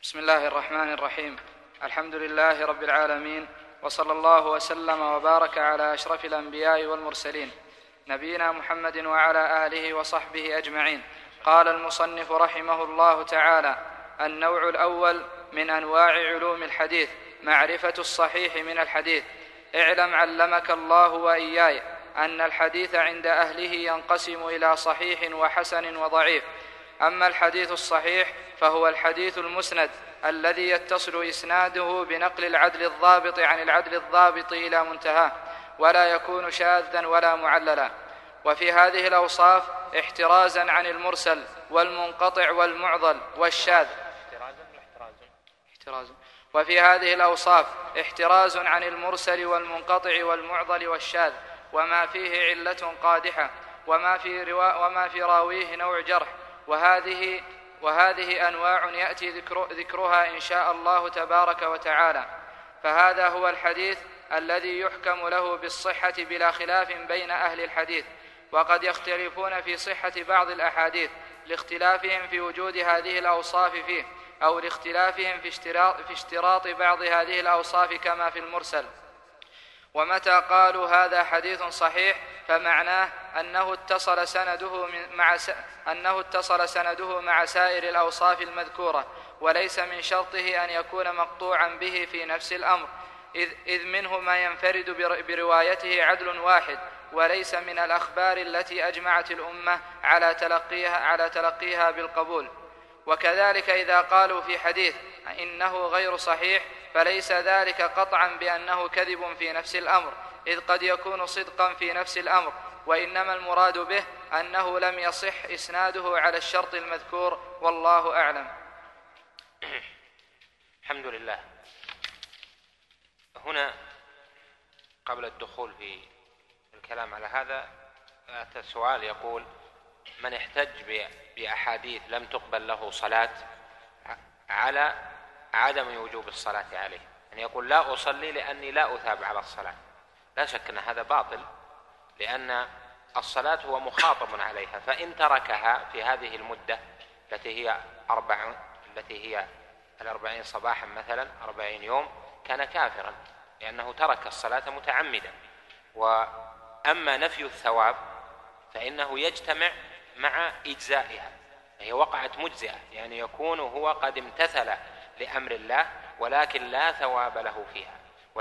بسم الله الرحمن الرحيم. الحمد لله رب العالمين، وصلى الله وسلم وبارك على أشرف الأنبياء والمرسلين نبينا محمد وعلى آله وصحبه أجمعين. قال المصنف رحمه الله تعالى: النوع الأول من أنواع علوم الحديث معرفة الصحيح من الحديث. اعلم علمك الله وإياي أن الحديث عند أهله ينقسم إلى صحيح وحسن وضعيف. أما الحديث الصحيح فهو الحديث المسند الذي يتصل إسناده بنقل العدل الضابط عن العدل الضابط إلى منتهاه، ولا يكون شاذا ولا معللا. وفي هذه الأوصاف احترازا عن المرسل والمنقطع والمعضل والشاذ. وفي هذه الأوصاف احتراز عن المرسل والمنقطع والمعضل والشاذ، وما فيه علة قادحة، وما في راويه نوع جرح. وهذه أنواع يأتي ذكرها إن شاء الله تبارك وتعالى. فهذا هو الحديث الذي يحكم له بالصحة بلا خلاف بين أهل الحديث. وقد يختلفون في صحة بعض الأحاديث لاختلافهم في وجود هذه الأوصاف فيه، أو لاختلافهم في اشتراط بعض هذه الأوصاف كما في المرسل. ومتى قالوا هذا حديث صحيح فمعناه أنه اتصل سنده مع سائر الأوصاف المذكورة، وليس من شرطه أن يكون مقطوعا به في نفس الأمر، إذ منه ما ينفرد بروايته عدل واحد، وليس من الأخبار التي أجمعت الأمة على تلقيها بالقبول. وكذلك إذا قالوا في حديث إنه غير صحيح فليس ذلك قطعا بأنه كذب في نفس الأمر، إذ قد يكون صدقا في نفس الأمر، وإنما المراد به أنه لم يصح إسناده على الشرط المذكور، والله أعلم. الحمد لله. هنا قبل الدخول في الكلام على هذا أتى سؤال يقول: من احتج بأحاديث لم تقبل له صلاة على عدم وجوب الصلاة عليه، يعني يقول لا أصلي لأني لا أثاب على الصلاة. لا شك أن هذا باطل، لأن الصلاة هو مخاطب عليها، فإن تركها في هذه المدة التي هي 40 صباحا مثلا 40 يوم كان كافرا، لأنه ترك الصلاة متعمدا. وأما نفي الثواب فإنه يجتمع مع إجزائها، هي وقعت مجزئة، يعني يكون هو قد امتثل لأمر الله ولكن لا ثواب له فيها.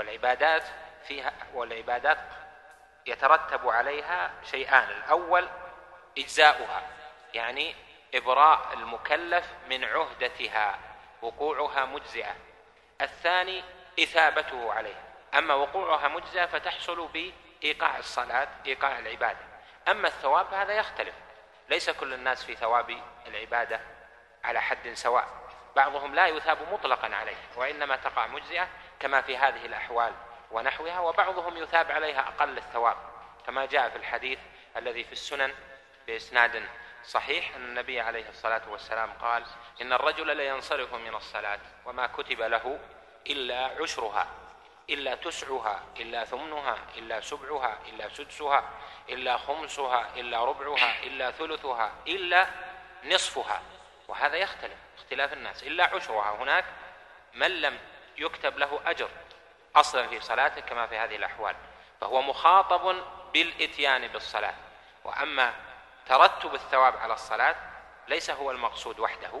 والعبادات يترتب عليها شيئان: الأول إجزاؤها، يعني إبراء المكلف من عهدتها، وقوعها مجزئة. الثاني إثابته عليها. أما وقوعها مجزئة فتحصل بإيقاع الصلاة، إيقاع العبادة. أما الثواب هذا يختلف، ليس كل الناس في ثواب العبادة على حد سواء، بعضهم لا يثاب مطلقا عليه وإنما تقع مجزئة كما في هذه الأحوال ونحوها، وبعضهم يثاب عليها أقل الثواب، كما جاء في الحديث الذي في السنن بإسناد صحيح أن النبي عليه الصلاة والسلام قال: إن الرجل لينصرف من الصلاة وما كتب له إلا عشرها، إلا تسعها، إلا ثمنها، إلا سبعها، إلا سدسها، إلا خمسها، إلا ربعها، إلا ثلثها، إلا نصفها. وهذا يختلف اختلاف الناس. إلا عشرها، هناك من لم يكتب له أجر أصلا في صلاته كما في هذه الأحوال، فهو مخاطب بالإتيان بالصلاة. وأما ترتب الثواب على الصلاة ليس هو المقصود وحده،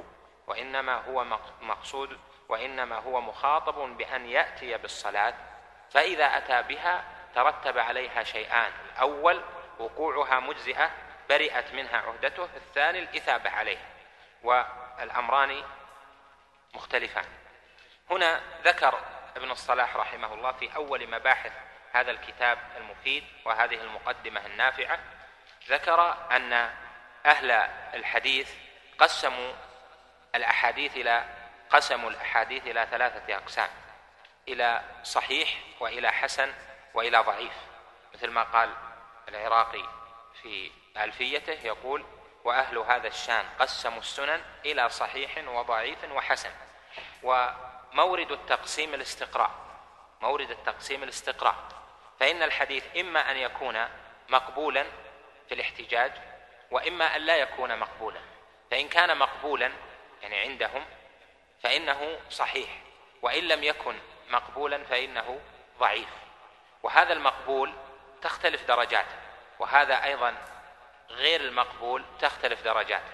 وإنما هو مخاطب بأن يأتي بالصلاة، فإذا أتى بها ترتب عليها شيئان: الأول وقوعها مجزئة برئت منها عهدته، الثاني الإثابة عليها، والأمران مختلفان. هنا ذكر ابن الصلاح رحمه الله في أول مباحث هذا الكتاب المفيد وهذه المقدمة النافعة، ذكر أن أهل الحديث قسموا الأحاديث إلى 3 أقسام: إلى صحيح، وإلى حسن، وإلى ضعيف، مثل ما قال العراقي في ألفيته، يقول: وأهل هذا الشان قسموا السنن إلى صحيح وضعيف وحسن. ومورد التقسيم الاستقراء، فإن الحديث إما أن يكون مقبولا في الاحتجاج، وإما أن لا يكون مقبولا. فإن كان مقبولا يعني عندهم فإنه صحيح، وإن لم يكن مقبولا فإنه ضعيف. وهذا المقبول تختلف درجاته، وهذا أيضا غير المقبول تختلف درجاته.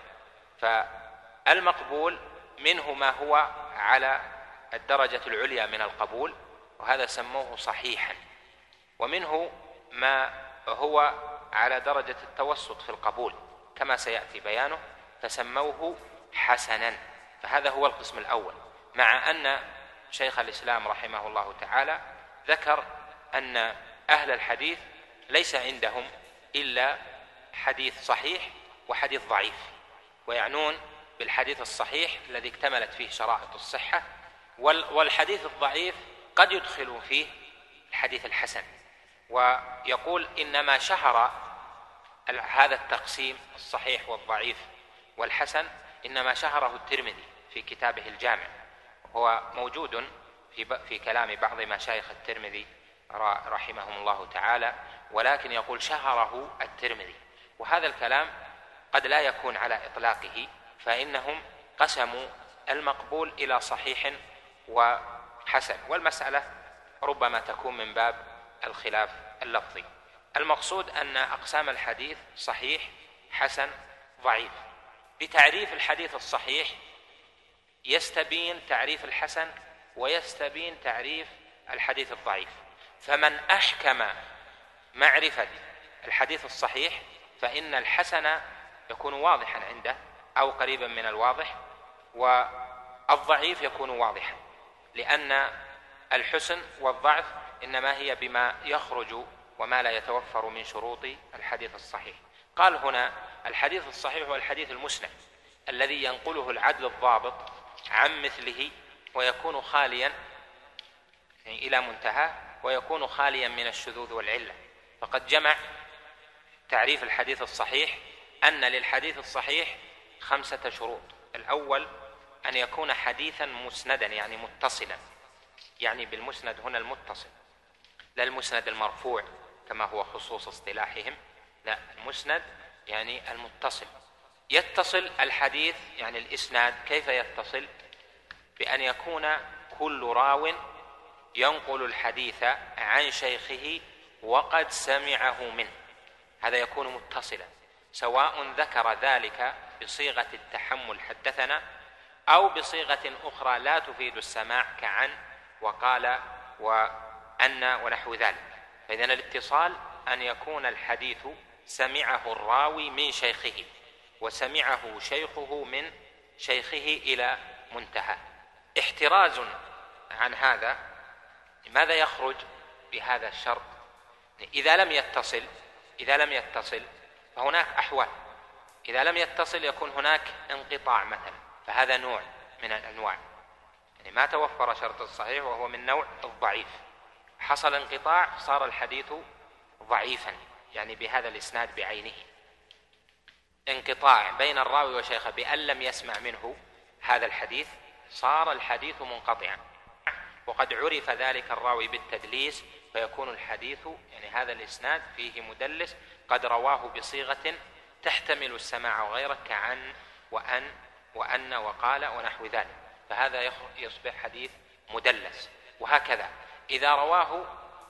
فالمقبول منه ما هو على الدرجة العليا من القبول، وهذا سموه صحيحا، ومنه ما هو على درجة التوسط في القبول كما سيأتي بيانه، فسموه حسنا. فهذا هو القسم الأول، مع أن شيخ الإسلام رحمه الله تعالى ذكر أن أهل الحديث ليس عندهم إلا حديث صحيح وحديث ضعيف، ويعنون بالحديث الصحيح الذي اكتملت فيه شرائط الصحة، والحديث الضعيف قد يدخل فيه الحديث الحسن. ويقول إنما شهر هذا التقسيم الصحيح والضعيف والحسن إنما شهره الترمذي في كتابه الجامع، هو موجود في كلام بعض مشايخ الترمذي رحمهم الله تعالى، ولكن يقول شهره الترمذي. وهذا الكلام قد لا يكون على إطلاقه، فإنهم قسموا المقبول إلى صحيح وحسن، والمسألة ربما تكون من باب الخلاف اللفظي. المقصود أن أقسام الحديث صحيح حسن ضعيف. بتعريف الحديث الصحيح يستبين تعريف الحسن ويستبين تعريف الحديث الضعيف. فمن أحكم معرفة الحديث الصحيح فإن الحسن يكون واضحا عنده أو قريبا من الواضح، والضعيف يكون واضحا، لأن الحسن والضعف إنما هي بما يخرج وما لا يتوفر من شروط الحديث الصحيح. قال هنا الحديث الصحيح هو الحديث المسند الذي ينقله العدل الضابط عن مثله ويكون خاليا إلى منتهى، ويكون خاليا من الشذوذ والعلة. فقد جمع تعريف الحديث الصحيح أن للحديث الصحيح 5 شروط. الأول أن يكون حديثا مسندا يعني متصلا، يعني بالمسند هنا المتصل، لا المسند المرفوع كما هو خصوص اصطلاحهم، لا، المسند يعني المتصل. يتصل الحديث يعني الإسناد، كيف يتصل؟ بأن يكون كل راو ينقل الحديث عن شيخه وقد سمعه منه، هذا يكون متصلا، سواء ذكر ذلك بصيغة التحمل حدثنا أو بصيغة أخرى لا تفيد السماع كعن وقال وأن ونحو ذلك. فإذن الاتصال أن يكون الحديث سمعه الراوي من شيخه وسمعه شيخه من شيخه إلى منتهى. احتراز عن هذا، ماذا يخرج بهذا الشرط؟ إذا لم يتصل فهناك أحوال. إذا لم يتصل يكون هناك انقطاع مثلا، فهذا نوع من الأنواع، يعني ما توفر شرط الصحيح وهو من نوع الضعيف، حصل انقطاع صار الحديث ضعيفا، يعني بهذا الإسناد بعينه، انقطاع بين الراوي وشيخه بأن لم يسمع منه هذا الحديث، صار الحديث منقطعا. وقد عرف ذلك الراوي بالتدليس، فيكون الحديث يعني هذا الإسناد فيه مدلس قد رواه بصيغة تحتمل السماع وغيره كعن وأن وأن وقال ونحو ذلك، فهذا يصبح حديث مدلس. وهكذا إذا رواه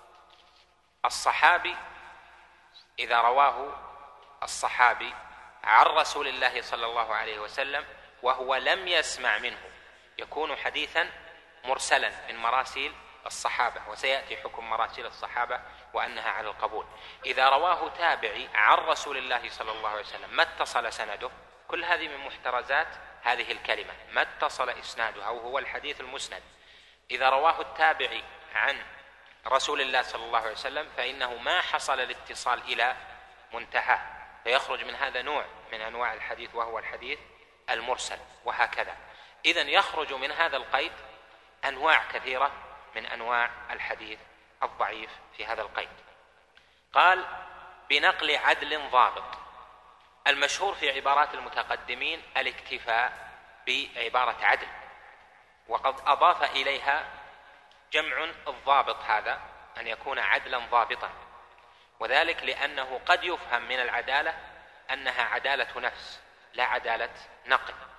الصحابي عن رسول الله صلى الله عليه وسلم وهو لم يسمع منه يكون حديثا مرسلا من مراسيل الصحابة، وسيأتي حكم مراسيل الصحابة وأنها على القبول. إذا رواه تابعي عن رسول الله صلى الله عليه وسلم ما اتصل سنده، كل هذه من محترزات هذه الكلمة، ما اتصل إسناده أو هو الحديث المسند. إذا رواه التابعي عن رسول الله صلى الله عليه وسلم فإنه ما حصل الاتصال إلى منتهى، فيخرج من هذا نوع من أنواع الحديث وهو الحديث المرسل. وهكذا إذن يخرج من هذا القيد أنواع كثيرة من أنواع الحديث الضعيف في هذا القيد. قال بنقل عدل ضابط. المشهور في عبارات المتقدمين الاكتفاء بعبارة عدل، وقد أضاف إليها جمع الضابط هذا أن يكون عدلا ضابطا، وذلك لأنه قد يفهم من العدالة أنها عدالة نفس لا عدالة نقل،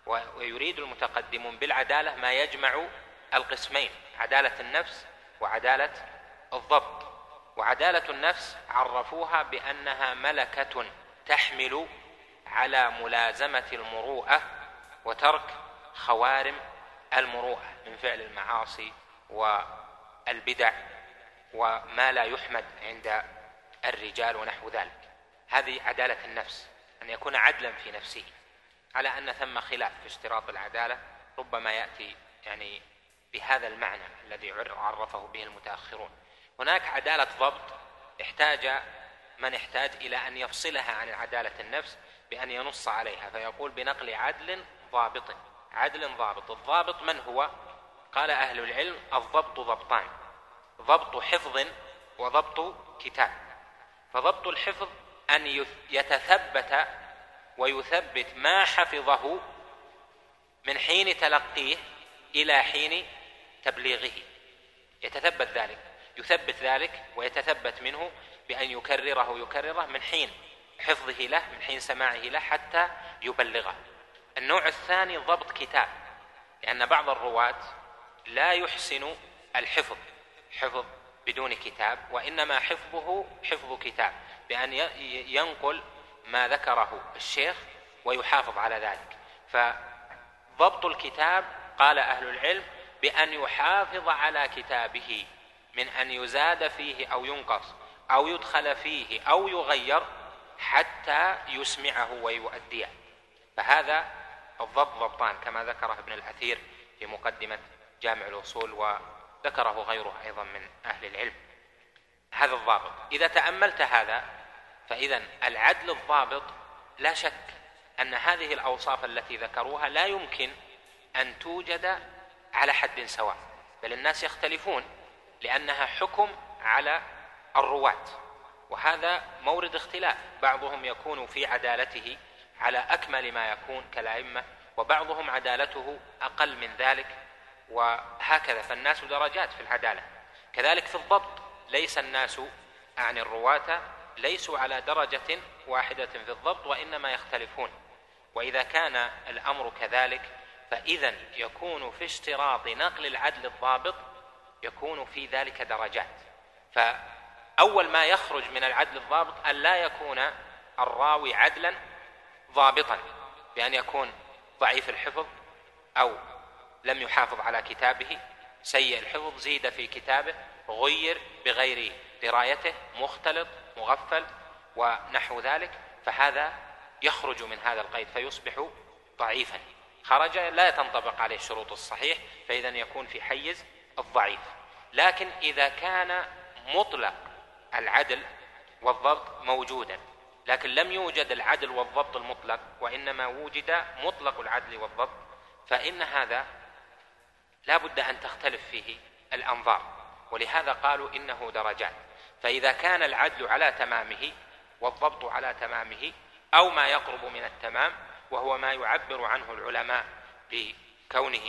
ويريد المتقدمون بالعدالة ما يجمع القسمين: عدالة النفس وعدالة الضبط. وعدالة النفس عرفوها بأنها ملكة تحمل على ملازمة المروءة وترك خوارم المروءة من فعل المعاصي والبدع وما لا يحمد عند الرجال ونحو ذلك. هذه عدالة النفس، أن يكون عدلا في نفسه، على أن ثم خلاف في اشتراط العدالة، ربما يأتي يعني بهذا المعنى الذي عرفه به المتأخرون. هناك عدالة ضبط احتاج إلى أن يفصلها عن عدالة النفس بأن ينص عليها، فيقول بنقل عدل ضابط. عدل ضابط. الضابط من هو؟ قال أهل العلم: الضبط ضبطان: ضبط حفظ وضبط كتاب. فضبط الحفظ أن يتثبت ويثبت ما حفظه من حين تلقيه إلى حين تبليغه، يثبت ذلك ويتثبت منه بأن يكرره من حين حفظه له، من حين سماعه له حتى يبلغه. النوع الثاني ضبط كتاب، لأن بعض الرواة لا يحسن الحفظ بدون كتاب، وإنما حفظه حفظ كتاب، بأن ينقل ما ذكره الشيخ ويحافظ على ذلك. فضبط الكتاب قال أهل العلم بأن يحافظ على كتابه من أن يزاد فيه أو ينقص أو يدخل فيه أو يغير حتى يسمعه ويؤديه. فهذا الضبط ضبطان، كما ذكره ابن الأثير في مقدمة جامع الأصول، وذكره غيره أيضا من أهل العلم. هذا الضابط. إذا تأملت هذا، فإذا العدل الضابط لا شك أن هذه الأوصاف التي ذكروها لا يمكن أن توجد على حد سواء، بل الناس يختلفون، لأنها حكم على الرواة، وهذا مورد اختلاف. بعضهم يكون في عدالته على أكمل ما يكون كالأئمة، وبعضهم عدالته أقل من ذلك، وهكذا. فالناس درجات في العدالة. كذلك في الضبط، ليس الناس عن الرواة ليسوا على درجة واحدة في الضبط، وإنما يختلفون. وإذا كان الأمر كذلك، فإذا يكون في اشتراط نقل العدل الضابط يكون في ذلك درجات. فأول ما يخرج من العدل الضابط أن لا يكون الراوي عدلا ضابطا، بأن يكون ضعيف الحفظ أو لم يحافظ على كتابه، سيء الحفظ، زيد في كتابه، غير بغير درايته، مختلط، مغفل ونحو ذلك، فهذا يخرج من هذا القيد فيصبح ضعيفا. خرج لا تنطبق عليه شروط الصحيح، فإذا يكون في حيز الضعيف. لكن إذا كان مطلق العدل والضبط موجودا، لكن لم يوجد العدل والضبط المطلق، وإنما وجد مطلق العدل والضبط، فإن هذا لا بد أن تختلف فيه الأنظار، ولهذا قالوا إنه درجات. فإذا كان العدل على تمامه والضبط على تمامه أو ما يقرب من التمام، وهو ما يعبر عنه العلماء بكونه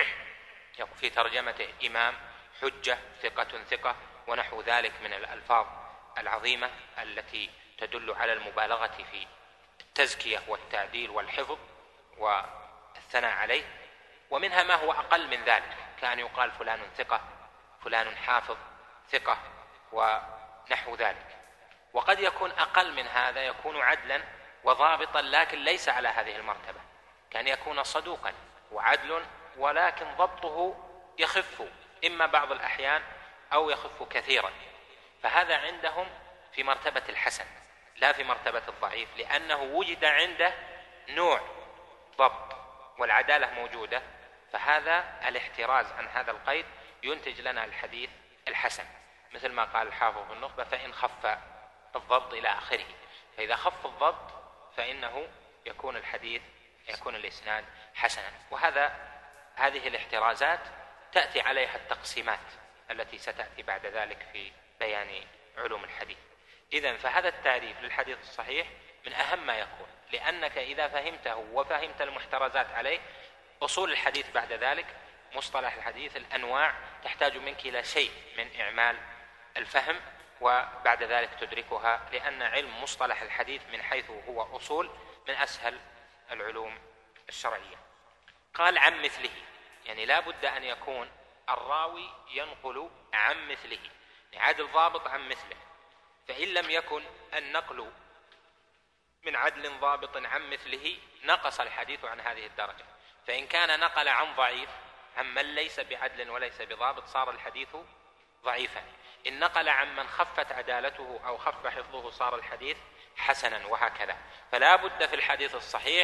في ترجمته إمام، حجة، ثقة ونحو ذلك من الألفاظ العظيمة التي تدل على المبالغة في التزكية والتعديل والحفظ والثناء عليه. ومنها ما هو أقل من ذلك، كأن يقال فلان ثقة، فلان حافظ ثقة ونحو ذلك. وقد يكون أقل من هذا، يكون عدلا وضابطا لكن ليس على هذه المرتبة، كأن يكون صدوقا وعدل ولكن ضبطه يخف إما بعض الأحيان أو يخف كثيرا، فهذا عندهم في مرتبة الحسن لا في مرتبة الضعيف، لأنه وجد عنده نوع ضبط والعدالة موجودة. فهذا الاحتراز عن هذا القيد ينتج لنا الحديث الحسن، مثل ما قال الحافظ في النخبة: فإن خف الضبط إلى آخره. فإذا خف الضبط فإنه يكون الإسناد حسنا. هذه الاحترازات تأتي عليها التقسيمات التي ستأتي بعد ذلك في بيان علوم الحديث. إذن فهذا التعريف للحديث الصحيح من أهم ما يكون، لأنك إذا فهمته وفهمت المحترزات عليه، أصول الحديث بعد ذلك، مصطلح الحديث، الأنواع، تحتاج منك إلى شيء من إعمال الفهم، وبعد ذلك تدركها، لأن علم مصطلح الحديث من حيث هو أصول من أسهل العلوم الشرعية. قال عن مثله، يعني لا بد أن يكون الراوي ينقل عن مثله، يعني عدل ضابط عن مثله. فإن لم يكن النقل من عدل ضابط عن مثله نقص الحديث عن هذه الدرجة. فإن كان نقل عن ضعيف عن من ليس بعدل وليس بضابط صار الحديث ضعيفا. إن نقل عن من خفت عدالته أو خف حفظه صار الحديث حسنا، وهكذا. فلا بد في الحديث الصحيح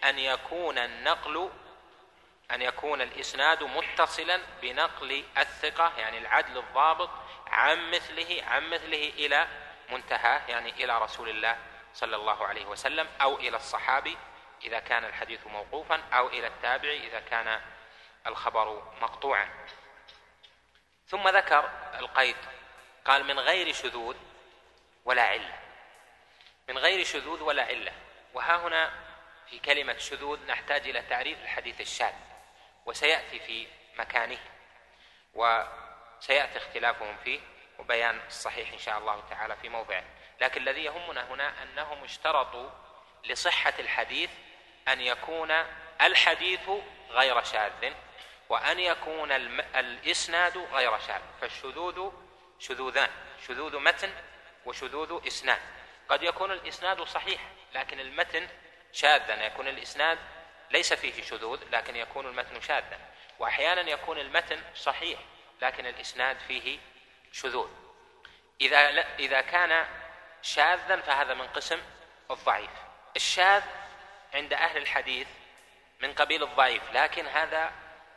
أن يكون الإسناد متصلا بنقل الثقة، يعني العدل الضابط، عن مثله إلى منتهى، يعني إلى رسول الله صلى الله عليه وسلم، أو إلى الصحابي إذا كان الحديث موقوفا، أو إلى التابعي إذا كان الخبر مقطوعا. ثم ذكر القيد، قال من غير شذوذ ولا علة. من غير شذوذ ولا علة، وها هنا في كلمة شذوذ نحتاج إلى تعريف الحديث الشاذ، وسيأتي في مكانه وسيأتي اختلافهم فيه وبيان الصحيح إن شاء الله تعالى في موضعه. لكن الذي يهمنا هنا أنهم اشترطوا لصحة الحديث أن يكون الحديث غير شاذ، وأن يكون الإسناد غير شاذ. فالشذوذ شذوذان: شذوذ متن وشذوذ إسناد. قد يكون الإسناد صحيح لكن المتن شاذا، يكون الإسناد ليس فيه شذوذ لكن يكون المتن شاذا. وأحيانا يكون المتن صحيح لكن الإسناد فيه شذوذ. إذا كان شاذا فهذا من قسم الضعيف. الشاذ عند أهل الحديث من قبيل الضعيف، لكن هذا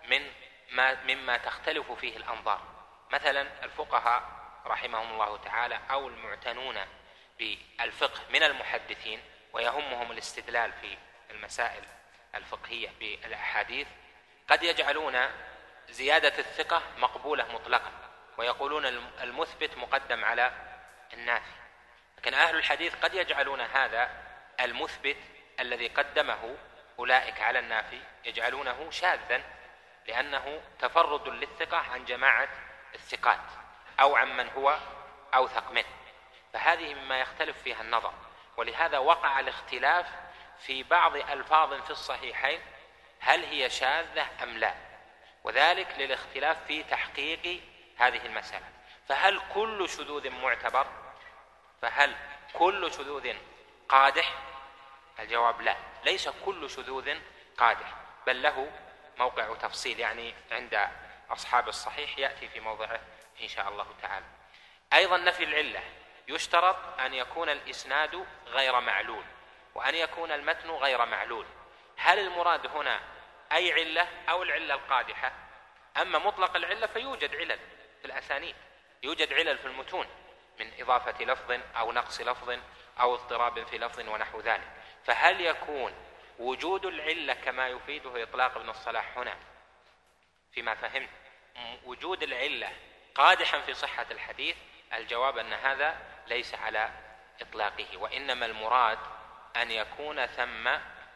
مما تختلف فيه الأنظار. مثلا الفقهاء رحمهم الله تعالى أو المعتنون بالفقه من المحدثين ويهمهم الاستدلال في المسائل الفقهية بالأحاديث قد يجعلون زيادة الثقة مقبولة مطلقا، ويقولون المثبت مقدم على النافي. لكن أهل الحديث قد يجعلون هذا المثبت الذي قدمه أولئك على النافي يجعلونه شاذا، لأنه تفرد للثقة عن جماعة الثقات أو عن من هو أوثق منه. فهذه مما يختلف فيها النظر، ولهذا وقع الاختلاف في بعض ألفاظ في الصحيحين هل هي شاذة أم لا، وذلك للاختلاف في تحقيق هذه المسألة. فهل كل شذوذ معتبر؟ فهل كل شذوذ قادح؟ الجواب لا، ليس كل شذوذ قادح، بل له موقع تفصيل، يعني عند أصحاب الصحيح يأتي في موضعه إن شاء الله تعالى. أيضا نفي العلة، يشترط أن يكون الإسناد غير معلول وأن يكون المتن غير معلول. هل المراد هنا أي علة أو العلة القادحة؟ أما مطلق العلة فيوجد علل في الأسانيد، يوجد علل في المتون من إضافة لفظ أو نقص لفظ أو اضطراب في لفظ ونحو ذلك. فهل يكون وجود العلة كما يفيده إطلاق ابن الصلاح هنا فيما فهمت وجود العلة قادحا في صحة الحديث؟ الجواب أن هذا ليس على إطلاقه، وإنما المراد أن يكون ثم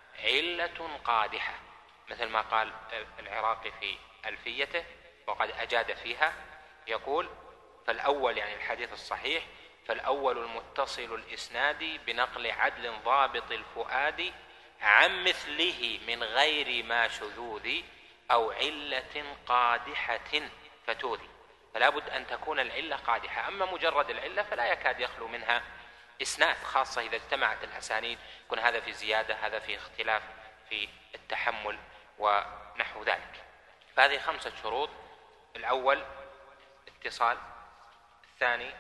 علة قادحة، مثل ما قال العراقي في ألفيته وقد أجاد فيها، يقول: فالأول، يعني الحديث الصحيح، فالأول المتصل الإسناد بنقل عدل ضابط الفؤاد عن مثله من غير ما شذوذ أو علة قادحة فتوذي. فلا بد أن تكون العلة قادحة. أما مجرد العلة فلا يكاد يخلو منها إسناد، خاصة إذا اجتمعت الأسانيد، يكون هذا في زيادة هذا في اختلاف في التحمل ونحو ذلك. فهذه 5 شروط: الأول اتصال، الثاني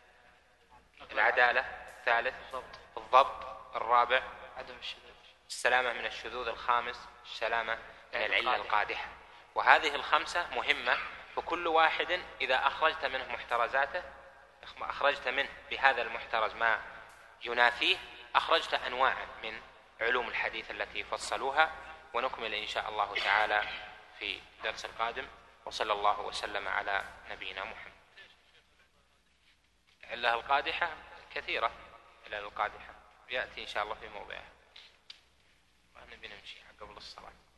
العدالة، الثالث الضبط، الرابع عدم الشذوذ، السلامة من الشذوذ، الخامس السلامة من العلة القادحة. وهذه ال5 مهمة، فكل واحد إذا أخرجت منه محترزاته، أخرجت منه بهذا المحترز ما ينافيه، أخرجت أنواع من علوم الحديث التي فصلوها. ونكمل إن شاء الله تعالى في درس القادم، وصلى الله وسلم على نبينا محمد. العلة القادحة كثيرة، العلة القادحة يأتي إن شاء الله في موضعها، ونبي نمشي قبل الصلاة.